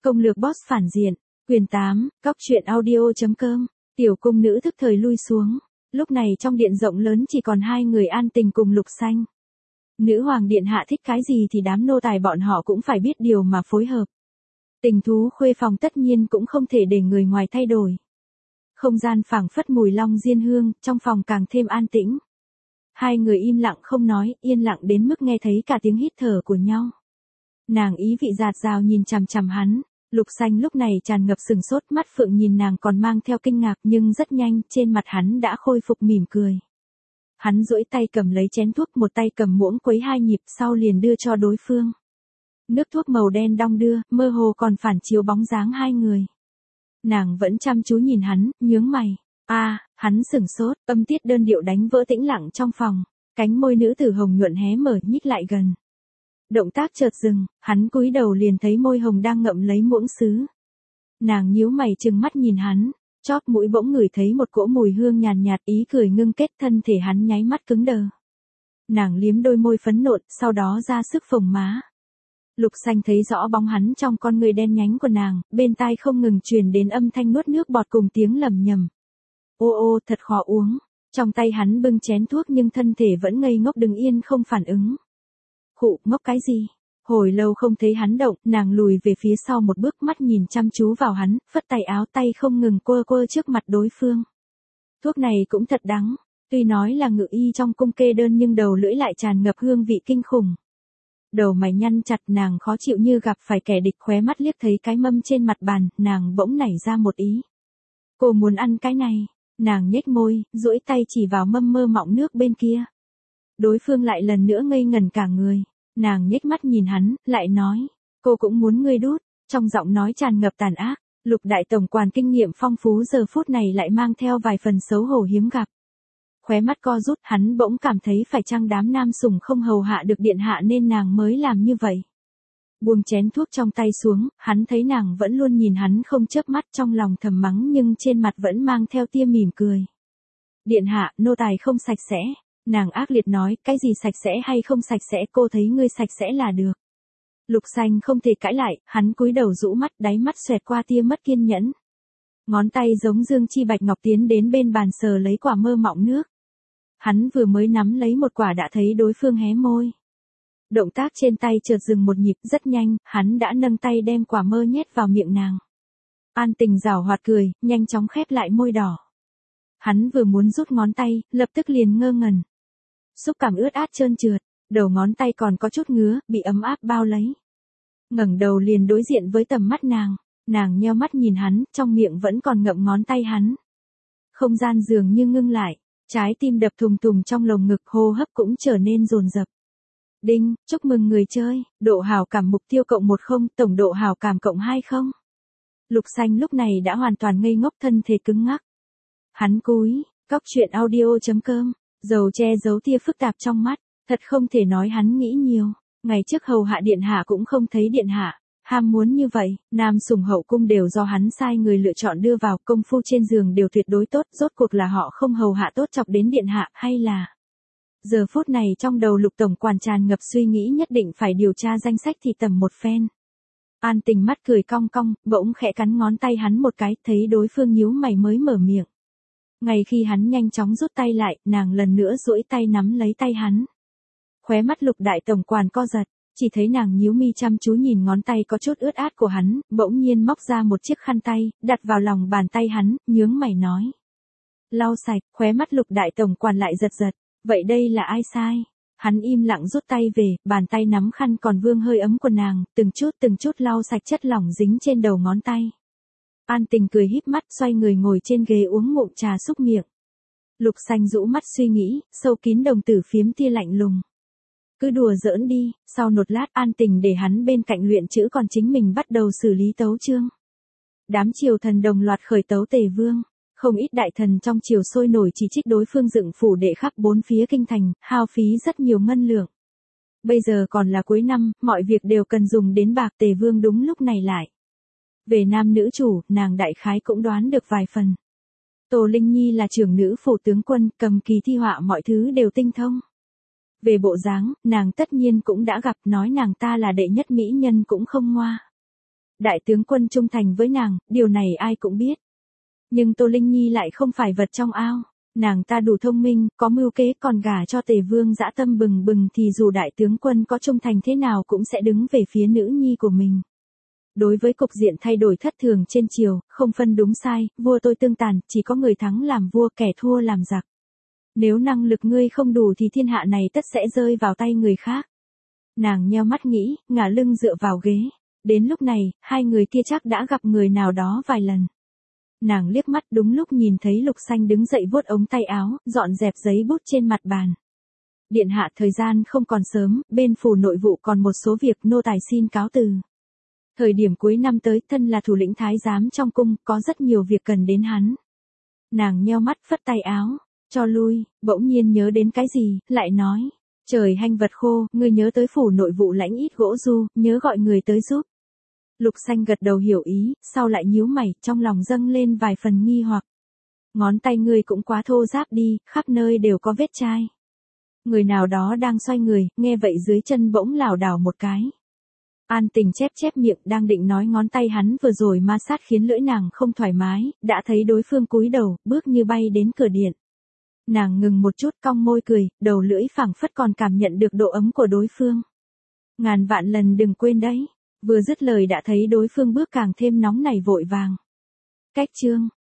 Công lược boss phản diện, quyền 8, Cóc truyện audio.com, tiểu cung nữ thức thời lui xuống. Lúc này trong điện rộng lớn chỉ còn hai người An Tình cùng Lục Xanh. Nữ hoàng điện hạ thích cái gì thì đám nô tài bọn họ cũng phải biết điều mà phối hợp. Tình thú khuê phòng tất nhiên cũng không thể để người ngoài thay đổi. Không gian phảng phất mùi long diên hương, trong phòng càng thêm an tĩnh. Hai người im lặng không nói, yên lặng đến mức nghe thấy cả tiếng hít thở của nhau. Nàng ý vị dạt dào nhìn chằm chằm hắn, Lục Xanh lúc này tràn ngập sừng sốt, mắt phượng nhìn nàng còn mang theo kinh ngạc, nhưng rất nhanh, trên mặt hắn đã khôi phục mỉm cười. Hắn duỗi tay cầm lấy chén thuốc, một tay cầm muỗng quấy hai nhịp, sau liền đưa cho đối phương. Nước thuốc màu đen đong đưa, mơ hồ còn phản chiếu bóng dáng hai người. Nàng vẫn chăm chú nhìn hắn, nhướng mày. Hắn sửng sốt, âm tiết đơn điệu đánh vỡ tĩnh lặng trong phòng. Cánh môi nữ tử hồng nhuận hé mở, nhích lại gần. Động tác chợt dừng, hắn cúi đầu liền thấy môi hồng đang ngậm lấy muỗng sứ. Nàng nhíu mày trừng mắt nhìn hắn, chóp mũi bỗng ngửi thấy một cỗ mùi hương nhàn nhạt, ý cười ngưng kết, thân thể hắn nháy mắt cứng đờ. Nàng liếm đôi môi phấn nộn, sau đó ra sức phồng má. Lục Xanh thấy rõ bóng hắn trong con người đen nhánh của nàng, bên tai không ngừng truyền đến âm thanh nuốt nước bọt cùng tiếng lẩm nhẩm. Ô thật khó uống. Trong tay hắn bưng chén thuốc nhưng thân thể vẫn ngây ngốc đứng yên không phản ứng. Khụ, ngốc cái gì? Hồi lâu không thấy hắn động, nàng lùi về phía sau một bước, mắt nhìn chăm chú vào hắn, phất tay áo, tay không ngừng quơ trước mặt đối phương. Thuốc này cũng thật đắng, tuy nói là ngự y trong cung kê đơn nhưng đầu lưỡi lại tràn ngập hương vị kinh khủng. Đầu mày nhăn chặt, nàng khó chịu như gặp phải kẻ địch, khóe mắt liếc thấy cái mâm trên mặt bàn, nàng bỗng nảy ra một ý. Cô muốn ăn cái này, nàng nhếch môi, duỗi tay chỉ vào mâm mơ mọng nước bên kia. Đối phương lại lần nữa ngây ngẩn cả người, nàng nhếch mắt nhìn hắn, lại nói, cô cũng muốn ngươi đút, trong giọng nói tràn ngập tàn ác. Lục đại tổng quản kinh nghiệm phong phú giờ phút này lại mang theo vài phần xấu hổ hiếm gặp. Khóe mắt co rút, hắn bỗng cảm thấy phải chăng đám nam sủng không hầu hạ được điện hạ nên nàng mới làm như vậy. Buông chén thuốc trong tay xuống, hắn thấy nàng vẫn luôn nhìn hắn không chớp mắt, trong lòng thầm mắng nhưng trên mặt vẫn mang theo tia mỉm cười. Điện hạ, nô tài không sạch sẽ. Nàng ác liệt nói, cái gì sạch sẽ hay không sạch sẽ, cô thấy ngươi sạch sẽ là được. Lục Xanh không thể cãi lại, hắn cúi đầu rũ mắt, đáy mắt xoẹt qua tia mất kiên nhẫn. Ngón tay giống dương chi bạch ngọc tiến đến bên bàn sờ lấy quả mơ mọng nước. Hắn vừa mới nắm lấy một quả đã thấy đối phương hé môi. Động tác trên tay chợt dừng một nhịp, rất nhanh, hắn đã nâng tay đem quả mơ nhét vào miệng nàng. An Tình giảo hoạt cười, nhanh chóng khép lại môi đỏ. Hắn vừa muốn rút ngón tay, lập tức liền ngơ ngẩn. Xúc cảm ướt át trơn trượt, đầu ngón tay còn có chút ngứa, bị ấm áp bao lấy. Ngẩng đầu liền đối diện với tầm mắt nàng nheo mắt nhìn hắn, trong miệng vẫn còn ngậm ngón tay hắn. Không gian dường như ngưng lại, trái tim đập thùng thùng trong lồng ngực, hô hấp cũng trở nên dồn dập. Đinh, chúc mừng người chơi, độ hảo cảm mục tiêu cộng 10, tổng độ hảo cảm cộng 20. Lục Xanh lúc này đã hoàn toàn ngây ngốc, thân thể cứng ngắc. Hắn cúi, Cóc truyện audio.com, dầu che giấu tia phức tạp trong mắt, thật không thể nói hắn nghĩ nhiều. Ngày trước hầu hạ điện hạ cũng không thấy điện hạ ham muốn như vậy, nam sủng hậu cung đều do hắn sai người lựa chọn đưa vào, công phu trên giường đều tuyệt đối tốt, rốt cuộc là họ không hầu hạ tốt chọc đến điện hạ, hay là... Giờ phút này trong đầu Lục tổng quản tràn ngập suy nghĩ, nhất định phải điều tra danh sách thì tầm một phen. An Tình mắt cười cong cong, bỗng khẽ cắn ngón tay hắn một cái, thấy đối phương nhíu mày mới mở miệng. Ngay khi hắn nhanh chóng rút tay lại, nàng lần nữa duỗi tay nắm lấy tay hắn. Khóe mắt Lục đại tổng quản co giật, chỉ thấy nàng nhíu mi chăm chú nhìn ngón tay có chút ướt át của hắn, bỗng nhiên móc ra một chiếc khăn tay, đặt vào lòng bàn tay hắn, nhướng mày nói. Lau sạch, khóe mắt Lục đại tổng quản lại giật giật, vậy đây là ai sai? Hắn im lặng rút tay về, bàn tay nắm khăn còn vương hơi ấm của nàng, từng chút lau sạch chất lỏng dính trên đầu ngón tay. An Tình cười híp mắt, xoay người ngồi trên ghế uống ngụm trà xúc miệng. Lục Xanh rũ mắt suy nghĩ, sâu kín đồng tử phiếm tia lạnh lùng. Cứ đùa giỡn đi, sau một lát An Tình để hắn bên cạnh luyện chữ, còn chính mình bắt đầu xử lý tấu chương. Đám triều thần đồng loạt khởi tấu Tề Vương, không ít đại thần trong triều sôi nổi chỉ trích đối phương dựng phủ đệ khắp bốn phía kinh thành, hao phí rất nhiều ngân lượng. Bây giờ còn là cuối năm, mọi việc đều cần dùng đến bạc, Tề Vương đúng lúc này lại. Về nam nữ chủ, nàng đại khái cũng đoán được vài phần. Tô Linh Nhi là trưởng nữ phủ tướng quân, cầm kỳ thi họa mọi thứ đều tinh thông. Về bộ dáng, nàng tất nhiên cũng đã gặp, nói nàng ta là đệ nhất mỹ nhân cũng không ngoa. Đại tướng quân trung thành với nàng, điều này ai cũng biết. Nhưng Tô Linh Nhi lại không phải vật trong ao. Nàng ta đủ thông minh, có mưu kế, còn gả cho Tề Vương dã tâm bừng bừng thì dù đại tướng quân có trung thành thế nào cũng sẽ đứng về phía nữ nhi của mình. Đối với cục diện thay đổi thất thường trên triều, không phân đúng sai, vua tôi tương tàn, chỉ có người thắng làm vua, kẻ thua làm giặc. Nếu năng lực ngươi không đủ thì thiên hạ này tất sẽ rơi vào tay người khác. Nàng nheo mắt nghĩ, ngả lưng dựa vào ghế. Đến lúc này, hai người kia chắc đã gặp người nào đó vài lần. Nàng liếc mắt đúng lúc nhìn thấy Lục Xanh đứng dậy vuốt ống tay áo, dọn dẹp giấy bút trên mặt bàn. Điện hạ, thời gian không còn sớm, bên phủ nội vụ còn một số việc, nô tài xin cáo từ. Thời điểm cuối năm tới, thân là thủ lĩnh thái giám trong cung, có rất nhiều việc cần đến hắn. Nàng nheo mắt phất tay áo, cho lui, bỗng nhiên nhớ đến cái gì, lại nói. Trời hanh vật khô, ngươi nhớ tới phủ nội vụ lãnh ít gỗ du, nhớ gọi người tới giúp. Lục Xanh gật đầu hiểu ý, sau lại nhíu mày, trong lòng dâng lên vài phần nghi hoặc. Ngón tay ngươi cũng quá thô ráp đi, khắp nơi đều có vết chai. Người nào đó đang xoay người, nghe vậy dưới chân bỗng lảo đảo một cái. An Tình chép chép miệng, đang định nói ngón tay hắn vừa rồi ma sát khiến lưỡi nàng không thoải mái, đã thấy đối phương cúi đầu, bước như bay đến cửa điện. Nàng ngừng một chút, cong môi cười, đầu lưỡi phảng phất còn cảm nhận được độ ấm của đối phương. Ngàn vạn lần đừng quên đấy. Vừa dứt lời đã thấy đối phương bước càng thêm nóng nảy vội vàng. Cách chương